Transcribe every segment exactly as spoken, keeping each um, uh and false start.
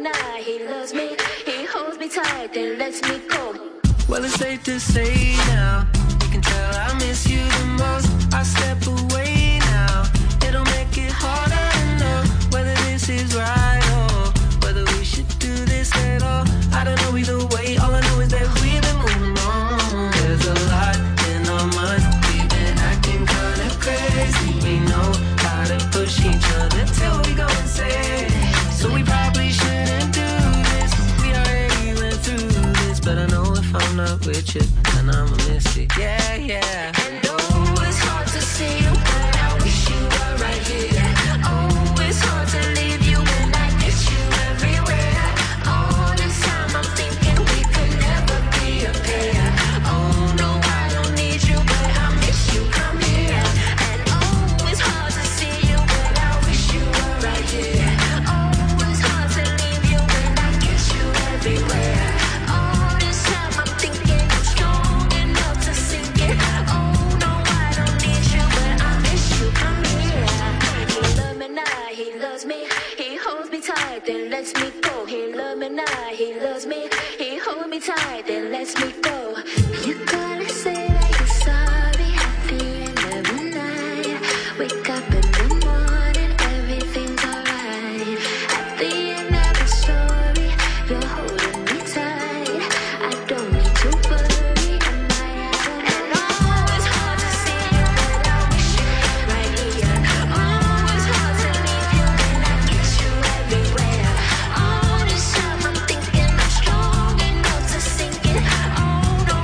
now, he loves me. He holds me tight, then lets me go. Well, it's safe to say now, you can tell I miss you the most. I step away now, it'll make it harder to know whether this is right or whether we should do this at all. I don't know either way, all I know is that we've been moving on. There's a lot in our minds, we've been acting kinda crazy. We know how to push each other till we go insane. So we probably shouldn't do this, we already went through this. But I know if I'm not with you, then I'ma miss it, yeah, yeah. And oh, it's hard to see you, but I wish you were right here. Oh, it's hard to leave you when I miss you everywhere. All this time I'm thinking we could never be a pair. Oh no, I don't need you, but I miss you, come here. And oh, it's hard to see you, but I wish you were right here. Oh, it's hard to leave you when I kiss you everywhere. All this time I'm thinking I'm strong enough to sink it. Oh no, I don't need you, but I miss you, come here. He loves me now, he loves me. He holds me tight, then lets me go. He loves me now, he loves me. He holds me tight, then lets me go. You gotta say that you're sorry at the end of the night. Wake up in the morning, everything's alright. At the end of the story, you're holding me tight. I don't need to worry, am I out? And oh, it's hard to see you, but I wish you were right here. Oh, it's hard to leave you when I kiss you everywhere. All this time I'm thinking I'm strong enough to sink it. Oh no,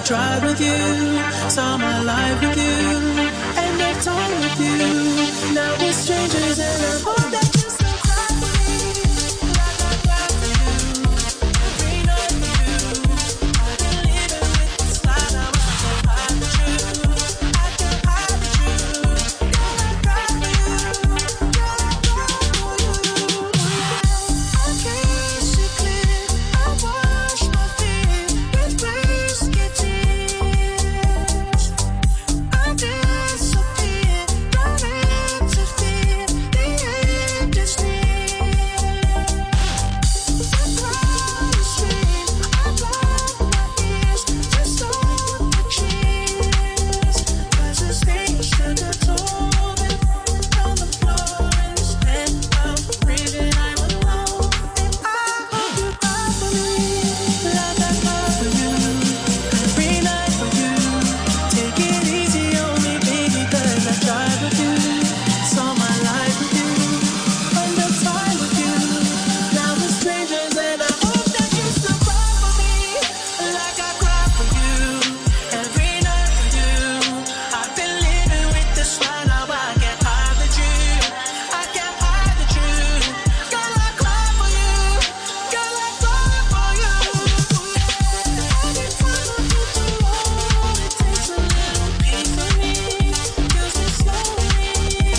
tried with you, saw my life with you, and I've time with you. Now we're strangers and I hope that you still cry for me, like I cry for you, every night for you. I've been living with this lie, now I can't hide the truth. I can't hide the truth. Girl, I cry for you, girl, I cry for you. I can't see clear, I wash my fear with wasted tears. I disappear, don't interfere, the end is near. I cry a stream, I block my ears, just on the cheers. Cause the stage took a toll, and on the floor instead of breathing I'm alone. And I hope you cry for me, like I cry for you, every night for you. Take it easy on me, baby, cause I tried with you, saw my life with you, under time with you. Now we're strangers and I hope that you still cry for me, like I cry for you, every night for you. I've been living with this lie, now I can't hide the truth. I can't hide the truth. Girl, I cry for you, girl, I cry for you. Every time I hit the road, it takes a little piece of me, kills me slowly.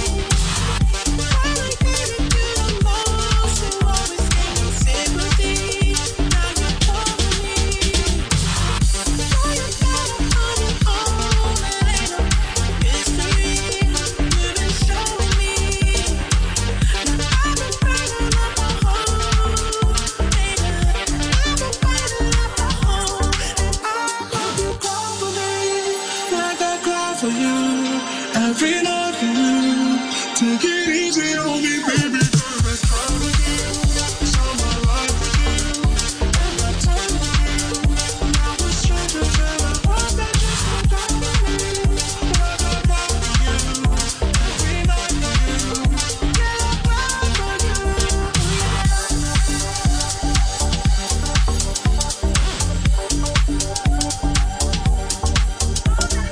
Allocated to the most, you always gave me sympathy. Now you're calling me. Now you got it on your own, it ain't no mystery. You've been showing me. Now I've been burning up my home, baby. I've been burning up my home, and I hope you cry for me, like I cry for you, every night for you. Take it easy on me, baby, cause I cry with you, saw my life with you, and I time with you. Now we're strangers and I hope that you still cry for me, like I cry for you, every night for you. Yeah, I cry for you,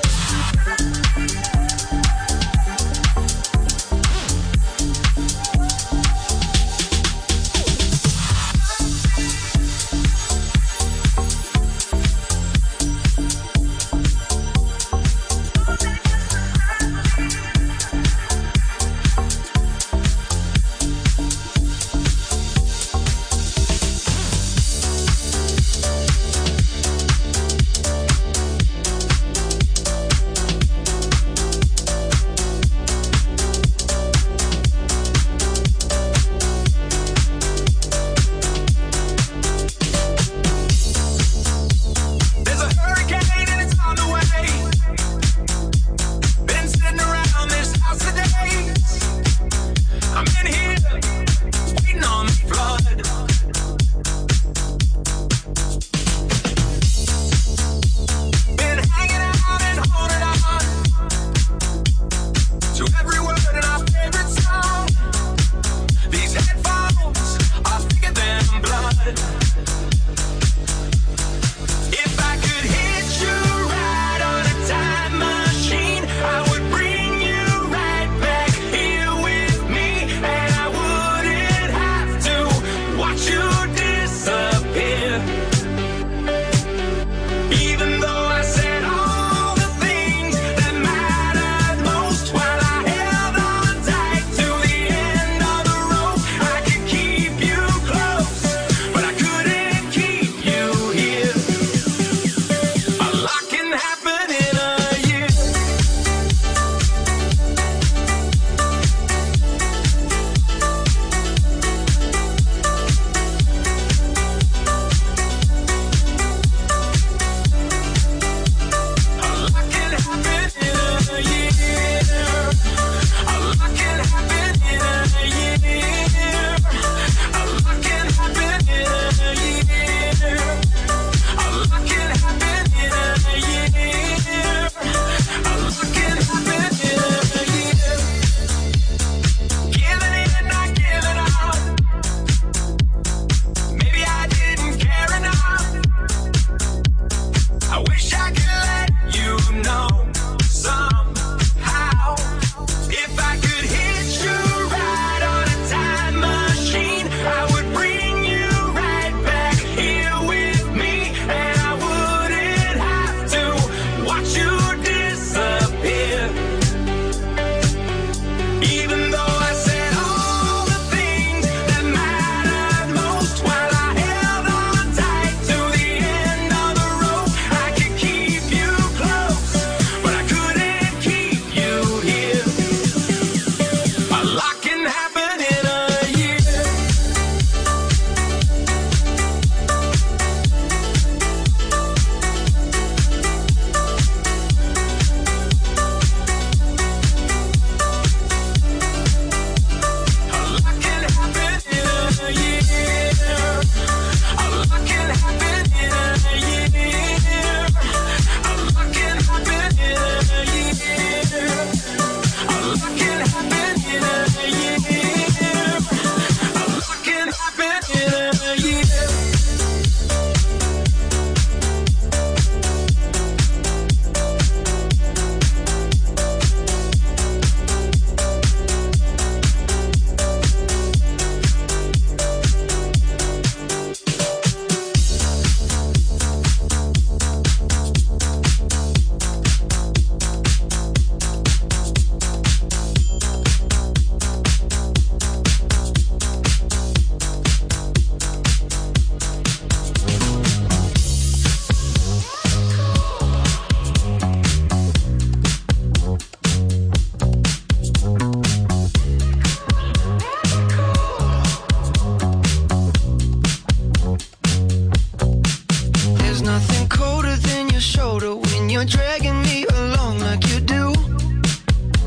yeah.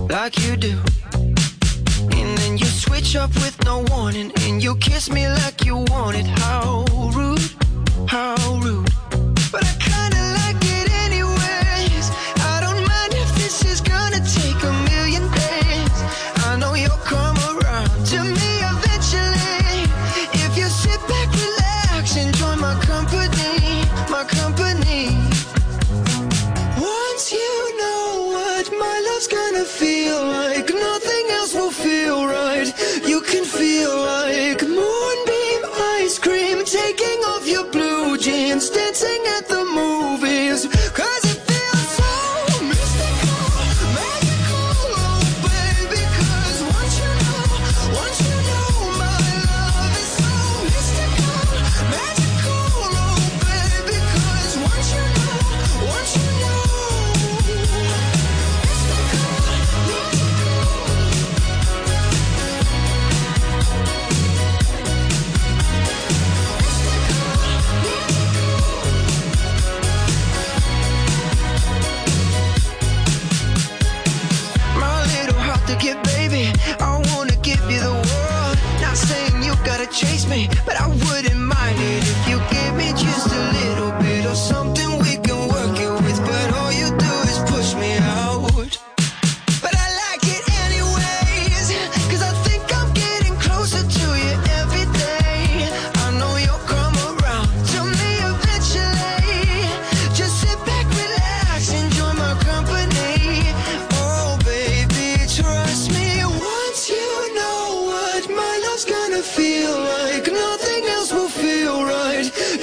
like you do. And then you switch up with no warning, and you kiss me like you want it. How rude, how rude. But I kinda like it anyways. I don't mind if this is gonna take a million days. I know you'll come around to me eventually. If you sit back, relax, enjoy my company, my company. Once you know what my love's gonna feel like, nothing else will feel right. You can feel like moonbeam ice cream, taking off your blue jeans, dancing at the movies. Cause it feels so mystical, magical, oh baby. Cause once you know, once you know my love is so mystical, magical, oh baby. Cause once you know, once you know, my little heart to get, baby. I wanna give you the world. Not saying you gotta chase me, but I wouldn't mind it if you gave me just a little bit of something we can work it with. But all you do is push me out. But I like it anyways, cause I think I'm getting closer to you every day. I know you'll come around to me eventually. Just sit back, relax, enjoy my company. Oh baby, trust me. Once you know what my love's gonna feel like, nothing else will feel right.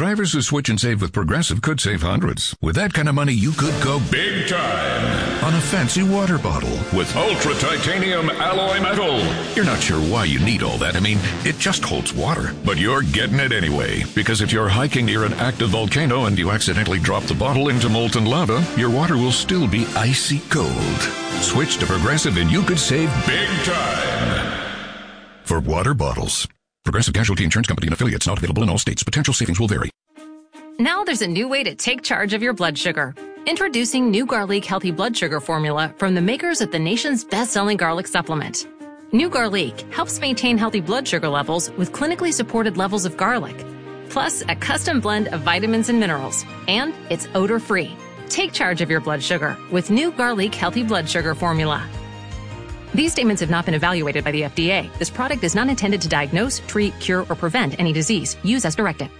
Drivers who switch and save with Progressive could save hundreds. With that kind of money, you could go big time on a fancy water bottle with ultra titanium alloy metal. You're not sure why you need all that. I mean, it just holds water. But you're getting it anyway. Because if you're hiking near an active volcano and you accidentally drop the bottle into molten lava, your water will still be icy cold. Switch to Progressive and you could save big time. For water bottles. Progressive Casualty Insurance Company and affiliates, not available in all states. Potential savings will vary. Now there's a new way to take charge of your blood sugar. Introducing New Garlic Healthy Blood Sugar Formula from the makers of the nation's best-selling garlic supplement. New Garlic helps maintain healthy blood sugar levels with clinically supported levels of garlic, plus a custom blend of vitamins and minerals, and it's odor-free. Take charge of your blood sugar with New Garlic Healthy Blood Sugar Formula. These statements have not been evaluated by the F D A. This product is not intended to diagnose, treat, cure, or prevent any disease. Use as directed.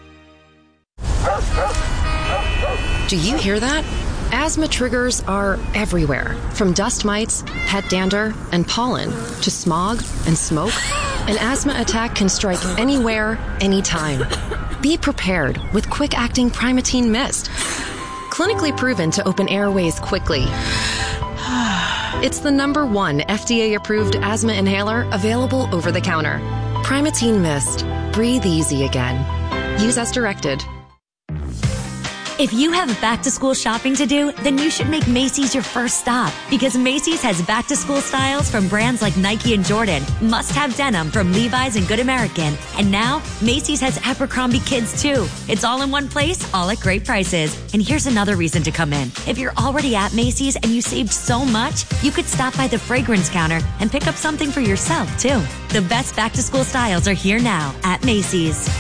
Do you hear that? Asthma triggers are everywhere, from dust mites, pet dander, and pollen, to smog and smoke. An asthma attack can strike anywhere, anytime. Be prepared with quick-acting Primatene Mist. Clinically proven to open airways quickly. It's the number one F D A-approved asthma inhaler available over the counter. Primatene Mist. Breathe easy again. Use as directed. If you have back-to-school shopping to do, then you should make Macy's your first stop, because Macy's has back-to-school styles from brands like Nike and Jordan, must-have denim from Levi's and Good American, and now Macy's has Abercrombie Kids too. It's all in one place, all at great prices. And here's another reason to come in. If you're already at Macy's and you saved so much, you could stop by the fragrance counter and pick up something for yourself too. The best back-to-school styles are here now at Macy's.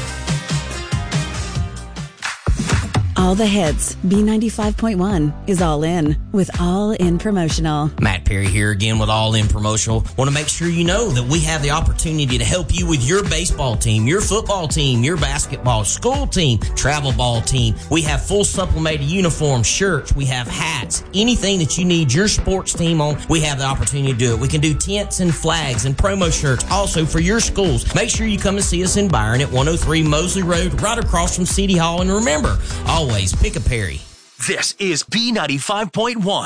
All the hits. B ninety-five point one is All In with All In Promotional. Matt Perry here again with All In Promotional. Want to make sure you know that we have the opportunity to help you with your baseball team, your football team, your basketball, school team, travel ball team. We have full supplemented uniforms, shirts, we have hats, anything that you need your sports team on, we have the opportunity to do it. We can do tents and flags and promo shirts also for your schools. Make sure you come and see us in Byron at one oh three Mosley Road, right across from City Hall. And remember, always pick a Perry. This is B ninety-five point one.